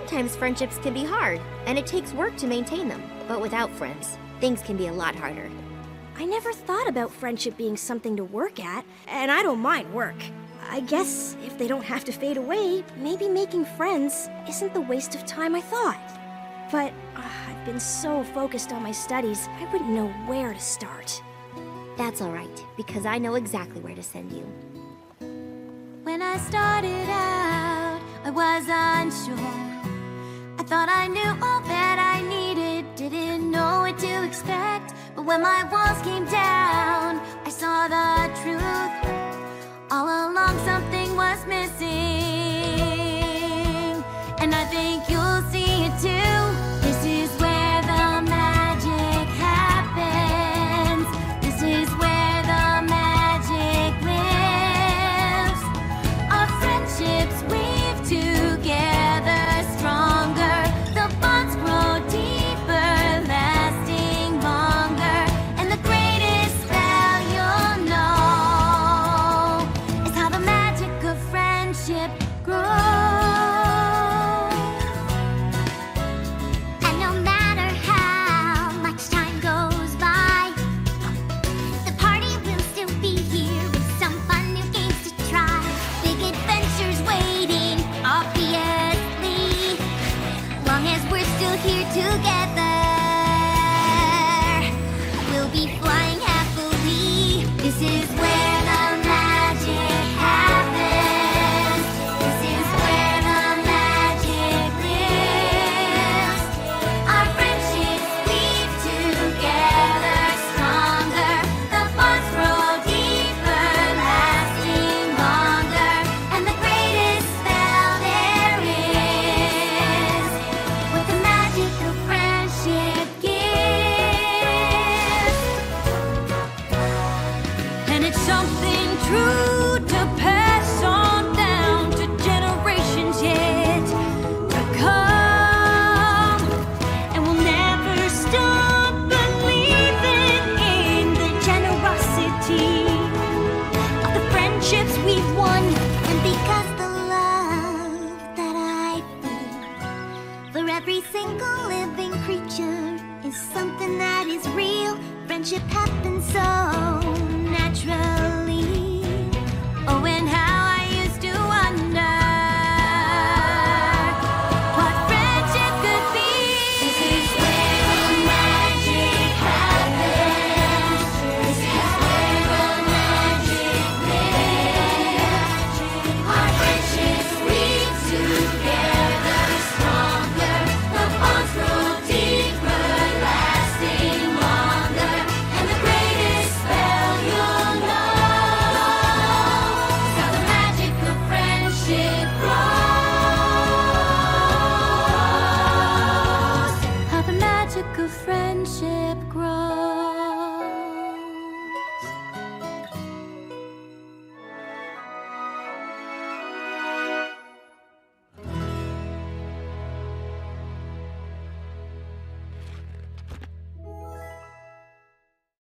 sometimes friendships can be hard, and it takes work to maintain them. But without friends, things can be a lot harder. I never thought about friendship being something to work at, and I don't mind work. I guess if they don't have to fade away, maybe making friends isn't the waste of time I thought. But I've been so focused on my studies, I wouldn't know where to start. That's alright, because I know exactly where to send you. When I started out, I was unsure. I thought I knew all that I needed, didn't know what to expect. But when my walls came down, I saw the truth. All along something was missing, and I think you'll see it too. This is where the magic happens. This is where the magic lives. Our friendships weave together stronger. The bonds grow deeper, lasting longer. And the greatest spell you'll know is how the magic of friendship grows. And no matter how much time goes by, the party will still be here with some fun new games to try. Big adventures waiting, obviously, long as we're still here together. We'll be flying happily. This is where the magic happens. This is where the magic lives. Our friendships weave together stronger. The bonds grow deeper, lasting longer. And the greatest spell there is what the magic of friendship gives. And it's something true to pass on down to generations yet to come. And we'll never stop believing in the generosity of the friendships we've won. And because the love that I feel for every single living creature is something that is real, friendship happens so